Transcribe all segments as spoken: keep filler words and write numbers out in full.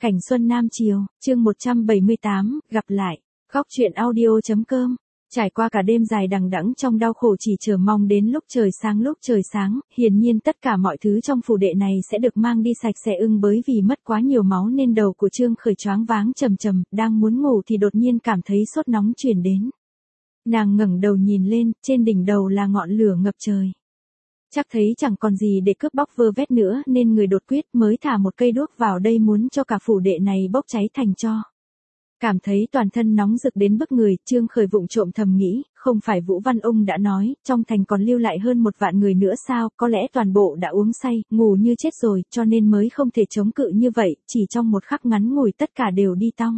Cảnh Xuân Nam Chiều, chương một trăm bảy mươi tám, gặp lại. Góc truyện audio.com. Trải qua cả đêm dài đằng đẵng trong đau khổ chỉ chờ mong đến lúc trời sáng lúc trời sáng, hiển nhiên tất cả mọi thứ trong phủ đệ này sẽ được mang đi sạch sẽ ưng bởi vì mất quá nhiều máu nên đầu của Trương Khởi choáng váng trầm trầm, đang muốn ngủ thì đột nhiên cảm thấy sốt nóng truyền đến. Nàng ngẩng đầu nhìn lên, trên đỉnh đầu là ngọn lửa ngập trời. Chắc thấy chẳng còn gì để cướp bóc vơ vét nữa nên người đột quyết mới thả một cây đuốc vào đây muốn cho cả phủ đệ này bốc cháy thành tro. Cảm thấy toàn thân nóng rực đến bức người, Trương Khởi vụng trộm thầm nghĩ, không phải Vũ Văn Ung đã nói, trong thành còn lưu lại hơn một vạn người nữa sao, có lẽ toàn bộ đã uống say, ngủ như chết rồi, cho nên mới không thể chống cự như vậy, chỉ trong một khắc ngắn ngủi tất cả đều đi tong.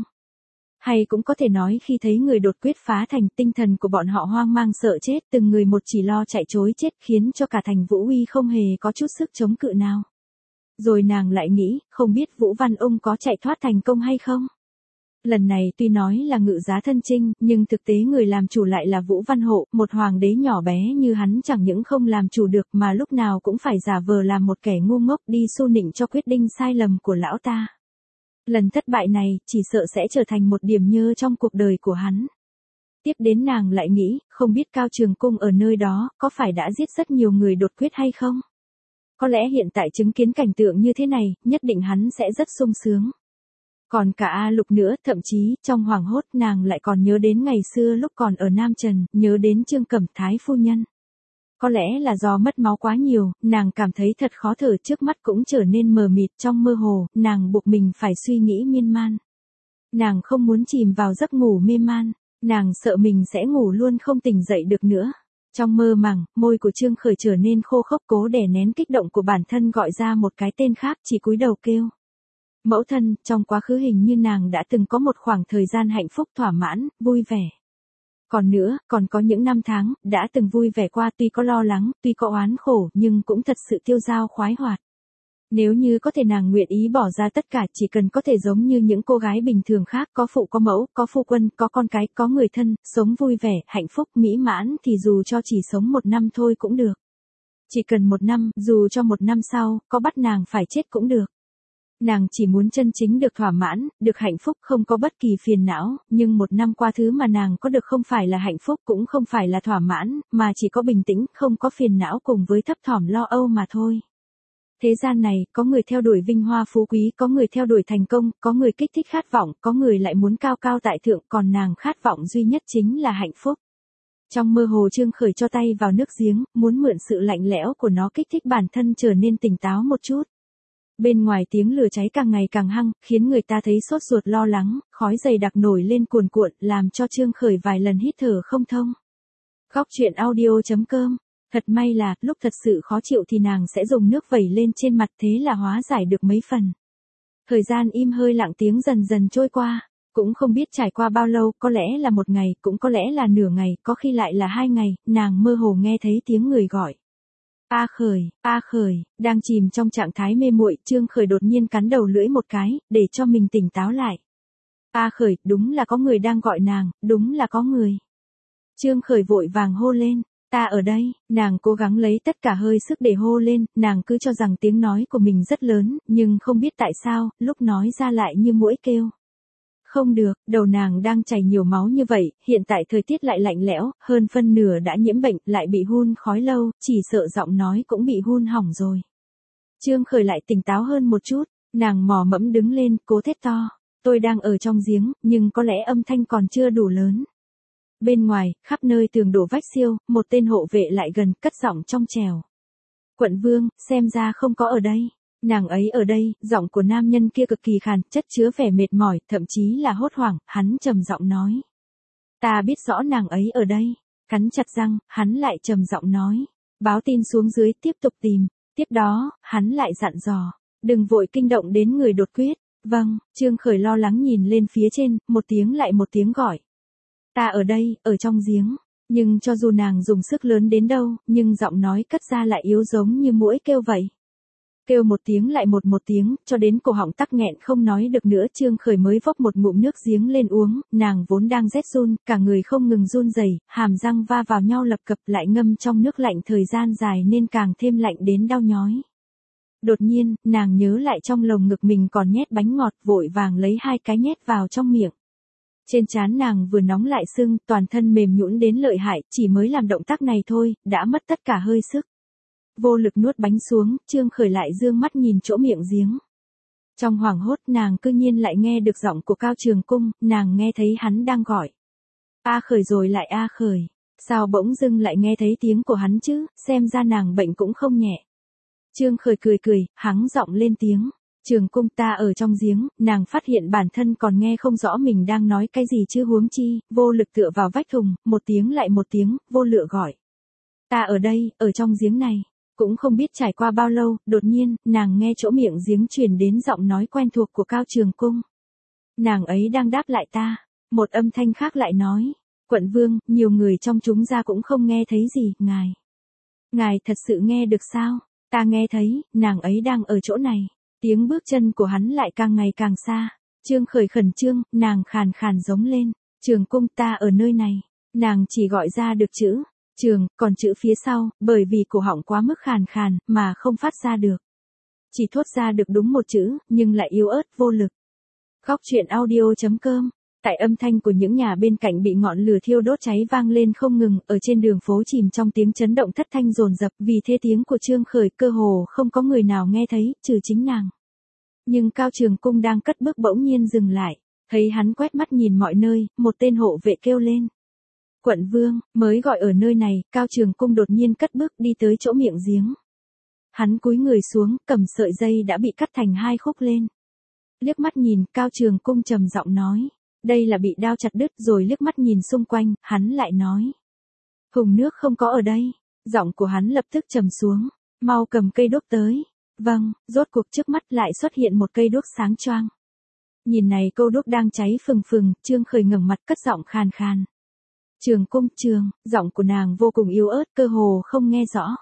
Hay cũng có thể nói khi thấy người đột quyết phá thành, tinh thần của bọn họ hoang mang sợ chết, từng người một chỉ lo chạy trối chết khiến cho cả thành Vũ Uy không hề có chút sức chống cự nào. Rồi nàng lại nghĩ, không biết Vũ Văn Ung có chạy thoát thành công hay không? Lần này tuy nói là ngự giá thân chinh, nhưng thực tế người làm chủ lại là Vũ Văn Hộ, một hoàng đế nhỏ bé như hắn chẳng những không làm chủ được mà lúc nào cũng phải giả vờ làm một kẻ ngu ngốc đi xu nịnh cho quyết định sai lầm của lão ta. Lần thất bại này, chỉ sợ sẽ trở thành một điểm nhơ trong cuộc đời của hắn. Tiếp đến nàng lại nghĩ, không biết Cao Trường Cung ở nơi đó, có phải đã giết rất nhiều người đột quyết hay không? Có lẽ hiện tại chứng kiến cảnh tượng như thế này, nhất định hắn sẽ rất sung sướng. Còn cả A Lục nữa, thậm chí, trong hoảng hốt nàng lại còn nhớ đến ngày xưa lúc còn ở Nam Trần, nhớ đến Trương Cẩm Thái phu nhân. Có lẽ là do mất máu quá nhiều, nàng cảm thấy thật khó thở, trước mắt cũng trở nên mờ mịt, trong mơ hồ, nàng buộc mình phải suy nghĩ miên man. Nàng không muốn chìm vào giấc ngủ mê man, nàng sợ mình sẽ ngủ luôn không tỉnh dậy được nữa. Trong mơ màng, môi của Trương Khởi trở nên khô khốc, cố đè nén kích động của bản thân gọi ra một cái tên khác, chỉ cúi đầu kêu. Mẫu thân, trong quá khứ hình như nàng đã từng có một khoảng thời gian hạnh phúc thỏa mãn, vui vẻ. Còn nữa, còn có những năm tháng, đã từng vui vẻ qua, tuy có lo lắng, tuy có oán khổ, nhưng cũng thật sự tiêu dao khoái hoạt. Nếu như có thể nàng nguyện ý bỏ ra tất cả, chỉ cần có thể giống như những cô gái bình thường khác, có phụ có mẫu, có phu quân, có con cái, có người thân, sống vui vẻ, hạnh phúc, mỹ mãn thì dù cho chỉ sống một năm thôi cũng được. Chỉ cần một năm, dù cho một năm sau, có bắt nàng phải chết cũng được. Nàng chỉ muốn chân chính được thỏa mãn, được hạnh phúc, không có bất kỳ phiền não, nhưng một năm qua thứ mà nàng có được không phải là hạnh phúc cũng không phải là thỏa mãn, mà chỉ có bình tĩnh, không có phiền não cùng với thấp thỏm lo âu mà thôi. Thế gian này, có người theo đuổi vinh hoa phú quý, có người theo đuổi thành công, có người kích thích khát vọng, có người lại muốn cao cao tại thượng, còn nàng khát vọng duy nhất chính là hạnh phúc. Trong mơ hồ Trương Khởi cho tay vào nước giếng, muốn mượn sự lạnh lẽo của nó kích thích bản thân trở nên tỉnh táo một chút. Bên ngoài tiếng lửa cháy càng ngày càng hăng, khiến người ta thấy sốt ruột lo lắng, khói dày đặc nổi lên cuồn cuộn, làm cho Trương Khởi vài lần hít thở không thông. Góc truyện audio.com. Thật may là, lúc thật sự khó chịu thì nàng sẽ dùng nước vẩy lên trên mặt, thế là hóa giải được mấy phần. Thời gian im hơi lặng tiếng dần dần trôi qua, cũng không biết trải qua bao lâu, có lẽ là một ngày, cũng có lẽ là nửa ngày, có khi lại là hai ngày, nàng mơ hồ nghe thấy tiếng người gọi. A Khởi, A Khởi, đang chìm trong trạng thái mê muội, Trương Khởi đột nhiên cắn đầu lưỡi một cái, để cho mình tỉnh táo lại. A Khởi, đúng là có người đang gọi nàng, đúng là có người. Trương Khởi vội vàng hô lên, ta ở đây, nàng cố gắng lấy tất cả hơi sức để hô lên, nàng cứ cho rằng tiếng nói của mình rất lớn, nhưng không biết tại sao, lúc nói ra lại như muỗi kêu. Không được, đầu nàng đang chảy nhiều máu như vậy, hiện tại thời tiết lại lạnh lẽo, hơn phân nửa đã nhiễm bệnh, lại bị hun khói lâu, chỉ sợ giọng nói cũng bị hun hỏng rồi. Trương Khởi lại tỉnh táo hơn một chút, nàng mò mẫm đứng lên, cố thét to, tôi đang ở trong giếng, nhưng có lẽ âm thanh còn chưa đủ lớn. Bên ngoài, khắp nơi tường đổ vách xiêu, một tên hộ vệ lại gần, cất giọng trong trèo. Quận vương, xem ra không có ở đây. Nàng ấy ở đây, giọng của nam nhân kia cực kỳ khàn, chất chứa vẻ mệt mỏi, thậm chí là hốt hoảng, hắn trầm giọng nói. Ta biết rõ nàng ấy ở đây. Cắn chặt răng, hắn lại trầm giọng nói. Báo tin xuống dưới, tiếp tục tìm. Tiếp đó, hắn lại dặn dò. Đừng vội kinh động đến người đột quyết. Vâng, Trương Khởi lo lắng nhìn lên phía trên, một tiếng lại một tiếng gọi. Ta ở đây, ở trong giếng. Nhưng cho dù nàng dùng sức lớn đến đâu, nhưng giọng nói cất ra lại yếu giống như muỗi kêu vậy. Kêu một tiếng lại một một tiếng, cho đến cổ họng tắc nghẹn không nói được nữa, Trương Khởi mới vốc một ngụm nước giếng lên uống, nàng vốn đang rét run, cả người không ngừng run rẩy, hàm răng va vào nhau lập cập lại ngâm trong nước lạnh thời gian dài nên càng thêm lạnh đến đau nhói. Đột nhiên, nàng nhớ lại trong lồng ngực mình còn nhét bánh ngọt, vội vàng lấy hai cái nhét vào trong miệng. Trên trán nàng vừa nóng lại sưng, toàn thân mềm nhũn đến lợi hại, chỉ mới làm động tác này thôi, đã mất tất cả hơi sức. Vô lực nuốt bánh xuống, Trương Khởi lại dương mắt nhìn chỗ miệng giếng. Trong hoảng hốt nàng cư nhiên lại nghe được giọng của Cao Trường Cung, nàng nghe thấy hắn đang gọi. A Khởi rồi lại A Khởi. Sao bỗng dưng lại nghe thấy tiếng của hắn chứ, xem ra nàng bệnh cũng không nhẹ. Trương Khởi cười cười, hắng giọng lên tiếng. Trường Cung, ta ở trong giếng, nàng phát hiện bản thân còn nghe không rõ mình đang nói cái gì chứ huống chi, vô lực tựa vào vách thùng, một tiếng lại một tiếng, vô lựa gọi. Ta ở đây, ở trong giếng này. Cũng không biết trải qua bao lâu, đột nhiên, nàng nghe chỗ miệng giếng truyền đến giọng nói quen thuộc của Cao Trường Cung. Nàng ấy đang đáp lại ta. Một âm thanh khác lại nói. Quận vương, nhiều người trong chúng ra cũng không nghe thấy gì, ngài. Ngài thật sự nghe được sao? Ta nghe thấy, nàng ấy đang ở chỗ này. Tiếng bước chân của hắn lại càng ngày càng xa. Trương Khởi khẩn trương, nàng khàn khàn giống lên. Trường Cung, ta ở nơi này. Nàng chỉ gọi ra được chữ. Trường, còn chữ phía sau, bởi vì cổ họng quá mức khàn khàn, mà không phát ra được. Chỉ thốt ra được đúng một chữ, nhưng lại yếu ớt, vô lực. Khóc chuyện audio chấm com. Tại âm thanh của những nhà bên cạnh bị ngọn lửa thiêu đốt cháy vang lên không ngừng, ở trên đường phố chìm trong tiếng chấn động thất thanh dồn dập, vì thế tiếng của Trương Khởi cơ hồ không có người nào nghe thấy, trừ chính nàng. Nhưng Cao Trường Cung đang cất bước bỗng nhiên dừng lại, thấy hắn quét mắt nhìn mọi nơi, một tên hộ vệ kêu lên. Quận vương, mới gọi ở nơi này, Cao Trường Cung đột nhiên cất bước đi tới chỗ miệng giếng. Hắn cúi người xuống, cầm sợi dây đã bị cắt thành hai khúc lên. Liếc mắt nhìn, Cao Trường Cung trầm giọng nói. Đây là bị đao chặt đứt, rồi liếc mắt nhìn xung quanh, hắn lại nói. Hùng nước không có ở đây. Giọng của hắn lập tức trầm xuống. Mau cầm cây đuốc tới. Vâng, rốt cuộc trước mắt lại xuất hiện một cây đuốc sáng choang. Nhìn này câu đuốc đang cháy phừng phừng, Trương Khởi ngẩng mặt cất giọng khàn khàn. Trường Cung, Trường, giọng của nàng vô cùng yếu ớt, cơ hồ không nghe rõ.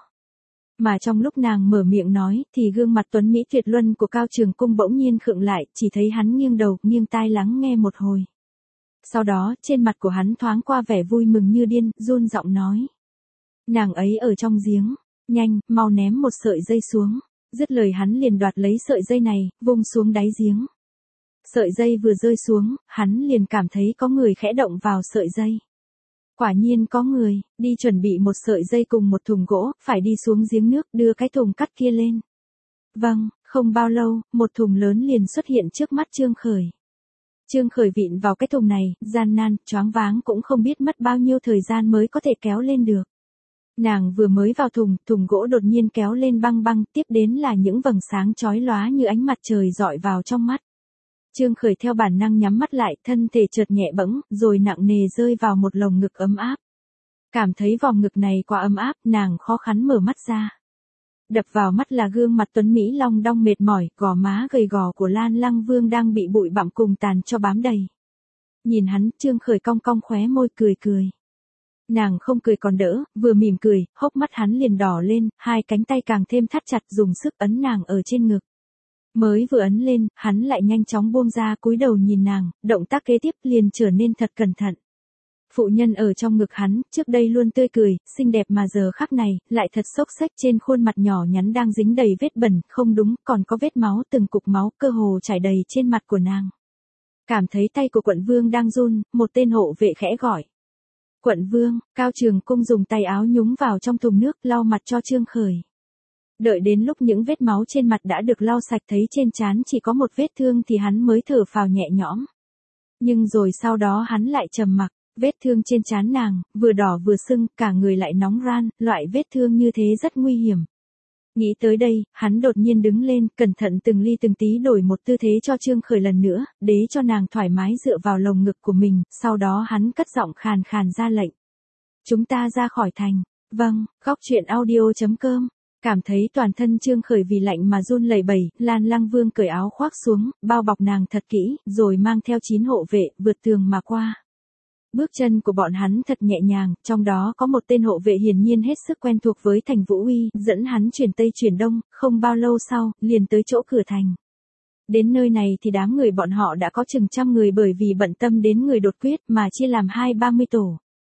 Mà trong lúc nàng mở miệng nói, thì gương mặt tuấn mỹ tuyệt luân của Cao Trường Cung bỗng nhiên khựng lại, chỉ thấy hắn nghiêng đầu, nghiêng tai lắng nghe một hồi. Sau đó, trên mặt của hắn thoáng qua vẻ vui mừng như điên, run giọng nói. Nàng ấy ở trong giếng, nhanh, mau ném một sợi dây xuống. Dứt lời hắn liền đoạt lấy sợi dây này, vung xuống đáy giếng. Sợi dây vừa rơi xuống, hắn liền cảm thấy có người khẽ động vào sợi dây. Quả nhiên có người, đi chuẩn bị một sợi dây cùng một thùng gỗ, phải đi xuống giếng nước, đưa cái thùng cắt kia lên. Vâng, không bao lâu, một thùng lớn liền xuất hiện trước mắt Trương Khởi. Trương Khởi vịn vào cái thùng này, gian nan, choáng váng cũng không biết mất bao nhiêu thời gian mới có thể kéo lên được. Nàng vừa mới vào thùng, thùng gỗ đột nhiên kéo lên băng băng, tiếp đến là những vầng sáng chói lóa như ánh mặt trời dọi vào trong mắt. Trương Khởi theo bản năng nhắm mắt lại, thân thể chợt nhẹ bẫng, rồi nặng nề rơi vào một lồng ngực ấm áp. Cảm thấy vòng ngực này quá ấm áp, nàng khó khăn mở mắt ra. Đập vào mắt là gương mặt tuấn Mỹ long đong mệt mỏi, gò má gầy gò của Lan Lăng Vương đang bị bụi bặm cùng tàn cho bám đầy. Nhìn hắn, Trương Khởi cong cong khóe môi cười cười. Nàng không cười còn đỡ, vừa mỉm cười, hốc mắt hắn liền đỏ lên, hai cánh tay càng thêm thắt chặt dùng sức ấn nàng ở trên ngực. Mới vừa ấn lên, hắn lại nhanh chóng buông ra cúi đầu nhìn nàng, động tác kế tiếp liền trở nên thật cẩn thận. Phụ nhân ở trong ngực hắn, trước đây luôn tươi cười, xinh đẹp mà giờ khắc này, lại thật xốc xếch trên khuôn mặt nhỏ nhắn đang dính đầy vết bẩn, không đúng, còn có vết máu từng cục máu cơ hồ chảy đầy trên mặt của nàng. Cảm thấy tay của quận vương đang run, một tên hộ vệ khẽ gọi. Quận vương, Cao Trường Cung dùng tay áo nhúng vào trong thùng nước lau mặt cho Trương Khởi. Đợi đến lúc những vết máu trên mặt đã được lau sạch thấy trên trán chỉ có một vết thương thì hắn mới thở phào nhẹ nhõm. Nhưng rồi sau đó hắn lại trầm mặc, vết thương trên trán nàng, vừa đỏ vừa sưng, cả người lại nóng ran, loại vết thương như thế rất nguy hiểm. Nghĩ tới đây, hắn đột nhiên đứng lên, cẩn thận từng ly từng tí đổi một tư thế cho Trương Khởi lần nữa, để cho nàng thoải mái dựa vào lồng ngực của mình, sau đó hắn cất giọng khàn khàn ra lệnh. Chúng ta ra khỏi thành. Vâng, khóc chuyện audio chấm com. Cảm thấy toàn thân Trương Khởi vì lạnh mà run lẩy bẩy, Lan Lăng Vương cởi áo khoác xuống, bao bọc nàng thật kỹ, rồi mang theo chín hộ vệ, vượt tường mà qua. Bước chân của bọn hắn thật nhẹ nhàng, trong đó có một tên hộ vệ hiển nhiên hết sức quen thuộc với thành Vũ Uy, dẫn hắn chuyển Tây chuyển Đông, không bao lâu sau, liền tới chỗ cửa thành. Đến nơi này thì đám người bọn họ đã có chừng trăm người bởi vì bận tâm đến người đột quyết mà chia làm hai ba mươi tổ.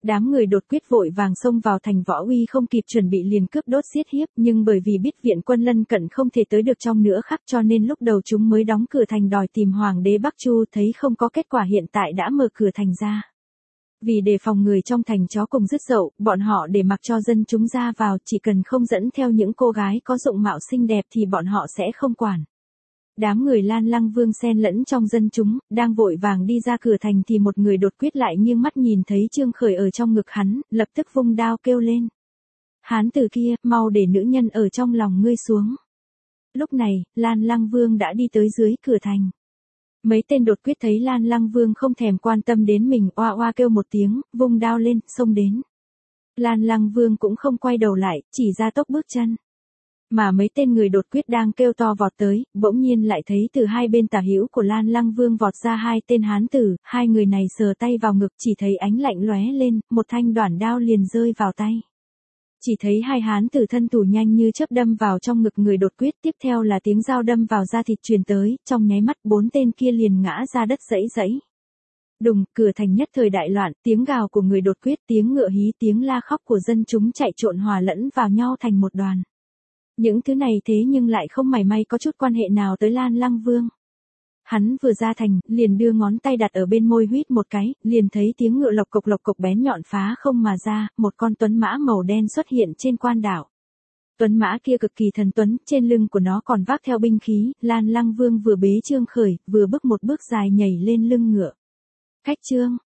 Đám người đột quyết vội vàng xông vào thành Võ Uy không kịp chuẩn bị liền cướp đốt giết hiếp, nhưng bởi vì biết viện quân lân cận không thể tới được trong nữa khắc cho nên lúc đầu chúng mới đóng cửa thành đòi tìm Hoàng đế Bắc Chu, thấy không có kết quả hiện tại đã mở cửa thành ra. Vì đề phòng người trong thành chó cùng rứt dậu, bọn họ để mặc cho dân chúng ra vào, chỉ cần không dẫn theo những cô gái có dụng mạo xinh đẹp thì bọn họ sẽ không quản. Đám người Lan Lăng Vương xen lẫn trong dân chúng, đang vội vàng đi ra cửa thành thì một người đột quyết lại nghiêng mắt nhìn thấy Trương Khởi ở trong ngực hắn, lập tức vung đao kêu lên. Hán tử kia, mau để nữ nhân ở trong lòng ngươi xuống. Lúc này, Lan Lăng Vương đã đi tới dưới cửa thành. Mấy tên đột quyết thấy Lan Lăng Vương không thèm quan tâm đến mình, oa oa kêu một tiếng, vung đao lên, xông đến. Lan Lăng Vương cũng không quay đầu lại, chỉ ra tốc bước chân. Mà mấy tên người đột quyết đang kêu to vọt tới, bỗng nhiên lại thấy từ hai bên tả hữu của Lan Lăng Vương vọt ra hai tên hán tử, hai người này sờ tay vào ngực chỉ thấy ánh lạnh lóe lên, một thanh đoản đao liền rơi vào tay. Chỉ thấy hai hán tử thân thủ nhanh như chớp đâm vào trong ngực người đột quyết, tiếp theo là tiếng dao đâm vào da thịt truyền tới, trong nháy mắt bốn tên kia liền ngã ra đất dẫy dẫy. Đùng, cửa thành nhất thời đại loạn, tiếng gào của người đột quyết, tiếng ngựa hí, tiếng la khóc của dân chúng chạy trộn hòa lẫn vào nhau thành một đoàn. Những thứ này thế nhưng lại không mảy may có chút quan hệ nào tới Lan Lăng Vương. Hắn vừa ra thành, liền đưa ngón tay đặt ở bên môi huýt một cái, liền thấy tiếng ngựa lộc cộc lộc cộc bén nhọn phá không mà ra, một con tuấn mã màu đen xuất hiện trên quan đảo. Tuấn mã kia cực kỳ thần tuấn, trên lưng của nó còn vác theo binh khí, Lan Lăng Vương vừa bế Trương Khởi, vừa bước một bước dài nhảy lên lưng ngựa. Cách Trương